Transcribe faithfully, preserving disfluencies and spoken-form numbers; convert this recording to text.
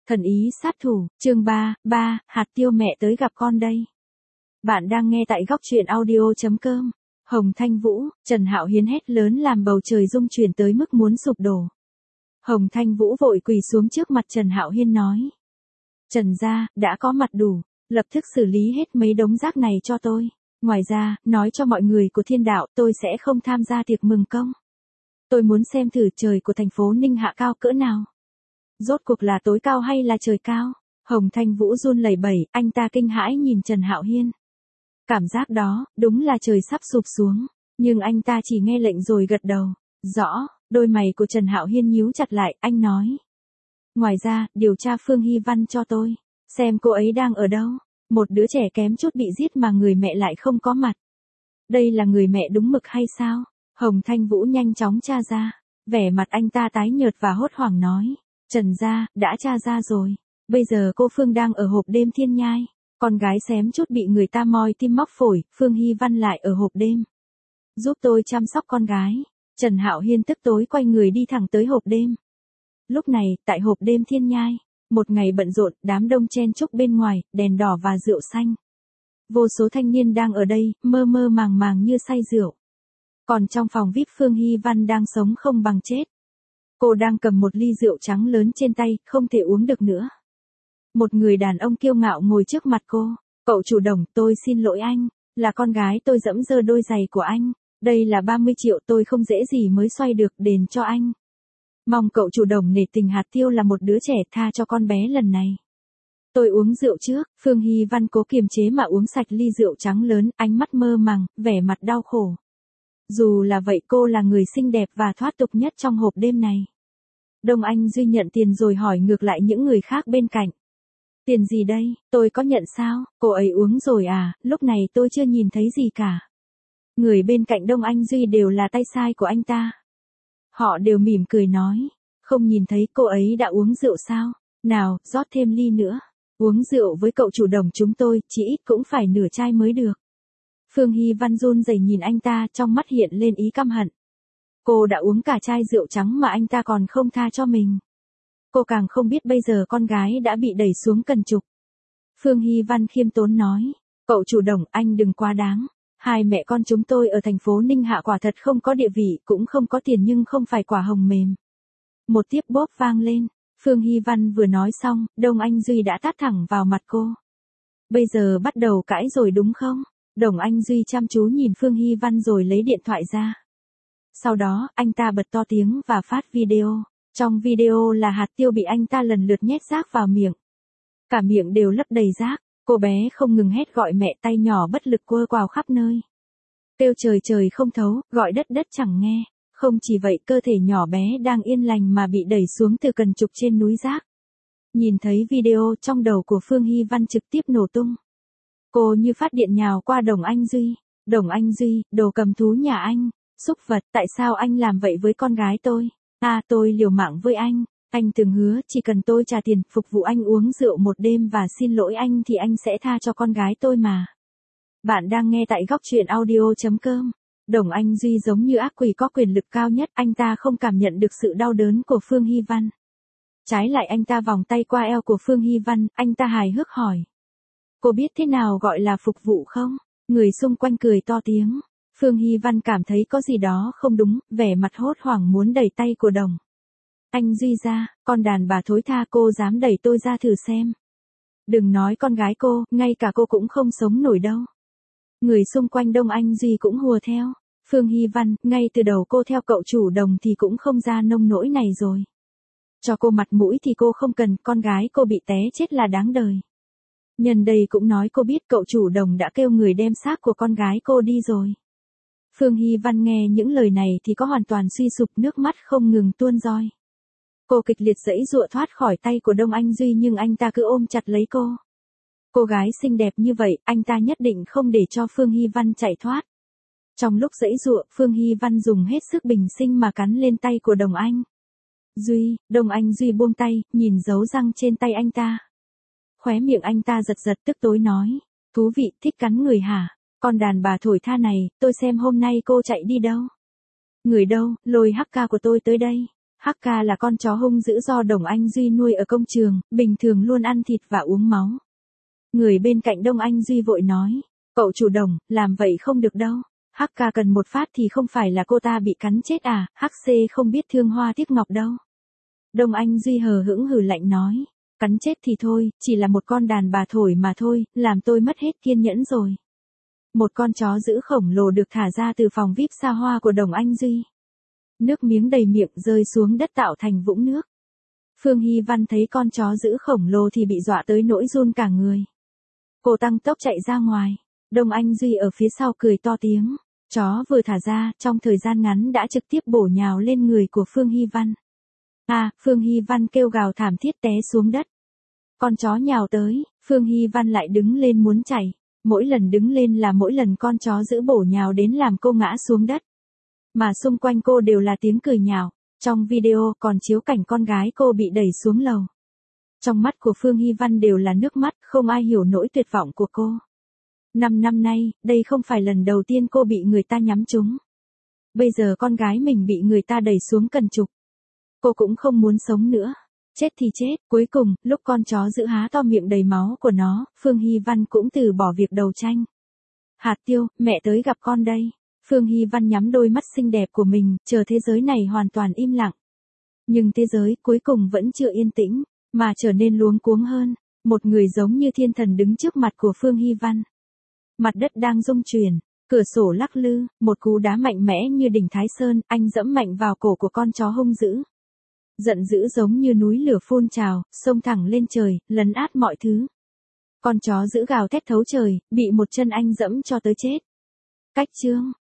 Thần ý sát thủ, chương ba, ba, hạt tiêu mẹ tới gặp con đây. Bạn đang nghe tại góc truyện audio.com. Hồng Thanh Vũ, Trần Hạo Hiên hét lớn làm bầu trời rung chuyển tới mức muốn sụp đổ. Hồng Thanh Vũ vội quỳ xuống trước mặt Trần Hạo Hiên nói. Trần gia, đã có mặt đủ, lập tức xử lý hết mấy đống rác này cho tôi. Ngoài ra, nói cho mọi người của thiên đạo tôi sẽ không tham gia tiệc mừng công. Tôi muốn xem thử trời của thành phố Ninh Hạ cao cỡ nào. Rốt cuộc là tối cao hay là trời cao? Hồng Thanh Vũ run lẩy bẩy, anh ta kinh hãi nhìn Trần Hạo Hiên. Cảm giác đó, đúng là trời sắp sụp xuống. Nhưng anh ta chỉ nghe lệnh rồi gật đầu. Rõ, đôi mày của Trần Hạo Hiên nhíu chặt lại, anh nói. Ngoài ra, điều tra Phương Hy Văn cho tôi. Xem cô ấy đang ở đâu. Một đứa trẻ kém chút bị giết mà người mẹ lại không có mặt. Đây là người mẹ đúng mực hay sao? Hồng Thanh Vũ nhanh chóng tra ra. Vẻ mặt anh ta tái nhợt và hốt hoảng nói. Trần gia, đã tra ra rồi. Bây giờ cô Phương đang ở hộp đêm Thiên Nhai. Con gái xém chút bị người ta moi tim móc phổi, Phương Hy Văn lại ở hộp đêm. Giúp tôi chăm sóc con gái. Trần Hạo Hiên tức tối quay người đi thẳng tới hộp đêm. Lúc này, tại hộp đêm Thiên Nhai, một ngày bận rộn, đám đông chen chúc bên ngoài, đèn đỏ và rượu xanh. Vô số thanh niên đang ở đây, mơ mơ màng màng như say rượu. Còn trong phòng vi ai pi Phương Hy Văn đang sống không bằng chết. Cô đang cầm một ly rượu trắng lớn trên tay, không thể uống được nữa. Một người đàn ông kiêu ngạo ngồi trước mặt cô. Cậu chủ Đồng, tôi xin lỗi anh. Là con gái tôi dẫm dơ đôi giày của anh. Đây là ba mươi triệu tôi không dễ gì mới xoay được, đền cho anh. Mong cậu chủ Đồng nể tình hạt tiêu là một đứa trẻ, tha cho con bé lần này. Tôi uống rượu trước. Phương Hy Văn cố kiềm chế mà uống sạch ly rượu trắng lớn, ánh mắt mơ màng, vẻ mặt đau khổ. Dù là vậy cô là người xinh đẹp và thoát tục nhất trong hộp đêm này. Đông Anh Duy nhận tiền rồi hỏi ngược lại những người khác bên cạnh. Tiền gì đây, tôi có nhận sao, cô ấy uống rồi à, lúc này tôi chưa nhìn thấy gì cả. Người bên cạnh Đông Anh Duy đều là tay sai của anh ta. Họ đều mỉm cười nói, không nhìn thấy cô ấy đã uống rượu sao, nào, rót thêm ly nữa. Uống rượu với cậu chủ Đồng chúng tôi, chỉ ít cũng phải nửa chai mới được. Phương Hy Văn run rẩy nhìn anh ta, trong mắt hiện lên ý căm hận. Cô đã uống cả chai rượu trắng mà anh ta còn không tha cho mình. Cô càng không biết bây giờ con gái đã bị đẩy xuống cần trục. Phương Hy Văn khiêm tốn nói, cậu chủ Đồng, anh đừng quá đáng. Hai mẹ con chúng tôi ở thành phố Ninh Hạ quả thật không có địa vị, cũng không có tiền nhưng không phải quả hồng mềm. Một tiếp bóp vang lên. Phương Hy Văn vừa nói xong, Đông Anh Duy đã tát thẳng vào mặt cô. Bây giờ bắt đầu cãi rồi đúng không? Đồng Anh Duy chăm chú nhìn Phương Hy Văn rồi lấy điện thoại ra. Sau đó, anh ta bật to tiếng và phát video. Trong video là hạt tiêu bị anh ta lần lượt nhét rác vào miệng. Cả miệng đều lấp đầy rác, cô bé không ngừng hét gọi mẹ, tay nhỏ bất lực quơ quào khắp nơi. Kêu trời trời không thấu, gọi đất đất chẳng nghe. Không chỉ vậy, cơ thể nhỏ bé đang yên lành mà bị đẩy xuống từ cần trục trên núi rác. Nhìn thấy video, trong đầu của Phương Hy Văn trực tiếp nổ tung. Cô như phát điện nhào qua Đồng Anh Duy. Đồng Anh Duy, đồ cầm thú nhà anh. Súc vật, tại sao anh làm vậy với con gái tôi? À, tôi liều mạng với anh. Anh từng hứa, chỉ cần tôi trả tiền, phục vụ anh uống rượu một đêm và xin lỗi anh thì anh sẽ tha cho con gái tôi mà. Bạn đang nghe tại góc truyện audio.com. Đồng Anh Duy giống như ác quỷ có quyền lực cao nhất, anh ta không cảm nhận được sự đau đớn của Phương Hy Văn. Trái lại anh ta vòng tay qua eo của Phương Hy Văn, anh ta hài hước hỏi. Cô biết thế nào gọi là phục vụ không? Người xung quanh cười to tiếng. Phương Hy Văn cảm thấy có gì đó không đúng, vẻ mặt hốt hoảng muốn đẩy tay của Đồng Anh Duy ra, con đàn bà thối tha, cô dám đẩy tôi ra thử xem. Đừng nói con gái cô, ngay cả cô cũng không sống nổi đâu. Người xung quanh Đông Anh Duy cũng hùa theo. Phương Hy Văn, ngay từ đầu cô theo cậu chủ Đồng thì cũng không ra nông nỗi này rồi. Cho cô mặt mũi thì cô không cần, con gái cô bị té chết là đáng đời. Nhân đây cũng nói cô biết cậu chủ Đồng đã kêu người đem xác của con gái cô đi rồi. Phương Hy Văn nghe những lời này thì có hoàn toàn suy sụp, nước mắt không ngừng tuôn roi. Cô kịch liệt giãy giụa thoát khỏi tay của Đông Anh Duy nhưng anh ta cứ ôm chặt lấy cô. Cô gái xinh đẹp như vậy, anh ta nhất định không để cho Phương Hy Văn chạy thoát. Trong lúc giãy giụa, Phương Hy Văn dùng hết sức bình sinh mà cắn lên tay của Đồng Anh Duy. Đông Anh Duy buông tay, nhìn dấu răng trên tay anh ta. Khóe miệng anh ta giật giật tức tối nói. Thú vị, thích cắn người hả? Con đàn bà thổi tha này, tôi xem hôm nay cô chạy đi đâu. Người đâu, lôi hắc ca của tôi tới đây. hắc ca là con chó hung dữ do Đồng Anh Duy nuôi ở công trường, bình thường luôn ăn thịt và uống máu. Người bên cạnh Đông Anh Duy vội nói, cậu chủ Đồng, làm vậy không được đâu. hắc ca cần một phát thì không phải là cô ta bị cắn chết à, hắc xê không biết thương hoa tiếc ngọc đâu. Đông Anh Duy hờ hững hừ lạnh nói, cắn chết thì thôi, chỉ là một con đàn bà thổi mà thôi, làm tôi mất hết kiên nhẫn rồi. Một con chó dữ khổng lồ được thả ra từ phòng vi ai pi xa hoa của Đồng Anh Duy. Nước miếng đầy miệng rơi xuống đất tạo thành vũng nước. Phương Hy Văn thấy con chó dữ khổng lồ thì bị dọa tới nỗi run cả người. Cô tăng tốc chạy ra ngoài. Đông Anh Duy ở phía sau cười to tiếng. Chó vừa thả ra, trong thời gian ngắn đã trực tiếp bổ nhào lên người của Phương Hy Văn. À, Phương Hy Văn kêu gào thảm thiết té xuống đất. Con chó nhào tới, Phương Hy Văn lại đứng lên muốn chạy. Mỗi lần đứng lên là mỗi lần con chó dữ bổ nhào đến làm cô ngã xuống đất. Mà xung quanh cô đều là tiếng cười nhạo. Trong video còn chiếu cảnh con gái cô bị đẩy xuống lầu. Trong mắt của Phương Hy Văn đều là nước mắt, không ai hiểu nỗi tuyệt vọng của cô. Năm năm nay, đây không phải lần đầu tiên cô bị người ta nhắm trúng. Bây giờ con gái mình bị người ta đẩy xuống cần trục. Cô cũng không muốn sống nữa. Chết thì chết, cuối cùng, lúc con chó giữ há to miệng đầy máu của nó, Phương Hy Văn cũng từ bỏ việc đầu tranh. Hạt Tiêu, mẹ tới gặp con đây. Phương Hy Văn nhắm đôi mắt xinh đẹp của mình, chờ thế giới này hoàn toàn im lặng. Nhưng thế giới cuối cùng vẫn chưa yên tĩnh, mà trở nên luống cuống hơn. Một người giống như thiên thần đứng trước mặt của Phương Hy Văn. Mặt đất đang rung chuyển, cửa sổ lắc lư, một cú đá mạnh mẽ như đỉnh Thái Sơn, anh dẫm mạnh vào cổ của con chó hung dữ. Giận dữ giống như núi lửa phun trào, xông thẳng lên trời, lấn át mọi thứ. Con chó dữ gào thét thấu trời, bị một chân anh dẫm cho tới chết. Cách chương